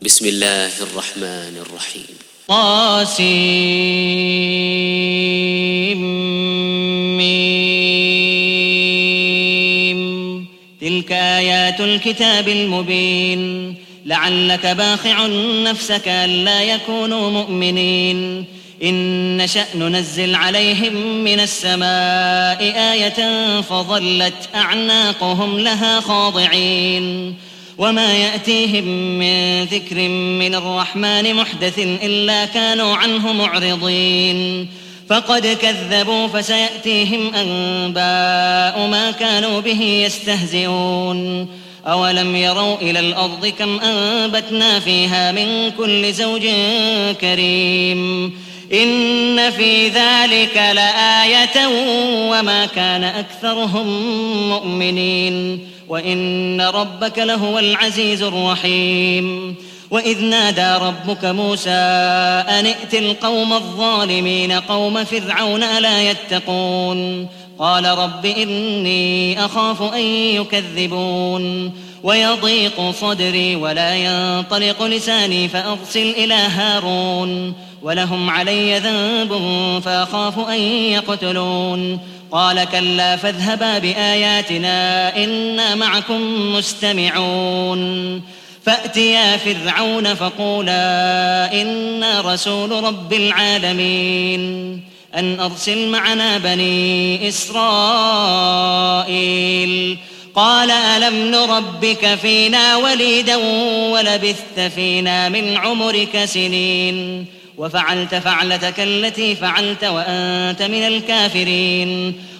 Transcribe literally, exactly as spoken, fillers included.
بسم الله الرحمن الرحيم. طاسيم. تلك آيات الكتاب المبين. لعلك باخع نفسك ألا يكونوا مؤمنين. إن نشأ ننزل عليهم من السماء آية فظلت أعناقهم لها خاضعين. وما يأتيهم من ذكر من الرحمن محدث إلا كانوا عنه معرضين. فقد كذبوا فسيأتيهم أنباء ما كانوا به يستهزئون. أولم يروا إلى الأرض كم أنبتنا فيها من كل زوج كريم. إن في ذلك لآية وما كان أكثرهم مؤمنين وإن ربك لهو العزيز الرحيم. وإذ نادى ربك موسى أن ائت القوم الظالمين قوم فرعون ألا يتقون. قال رب إني أخاف أن يكذبون ويضيق صدري ولا ينطلق لساني فأرسل إلى هارون ولهم علي ذنب فأخاف أن يقتلون. قال كلا فاذهبا بآياتنا إنا معكم مستمعون. فأتيا فرعون فقولا إنا رسول رب العالمين أن أرسل معنا بني إسرائيل. قال ألم نربك فينا وليدا ولبثت فينا من عمرك سنين وفعلت فعلتك التي فعلت وأنت من الكافرين.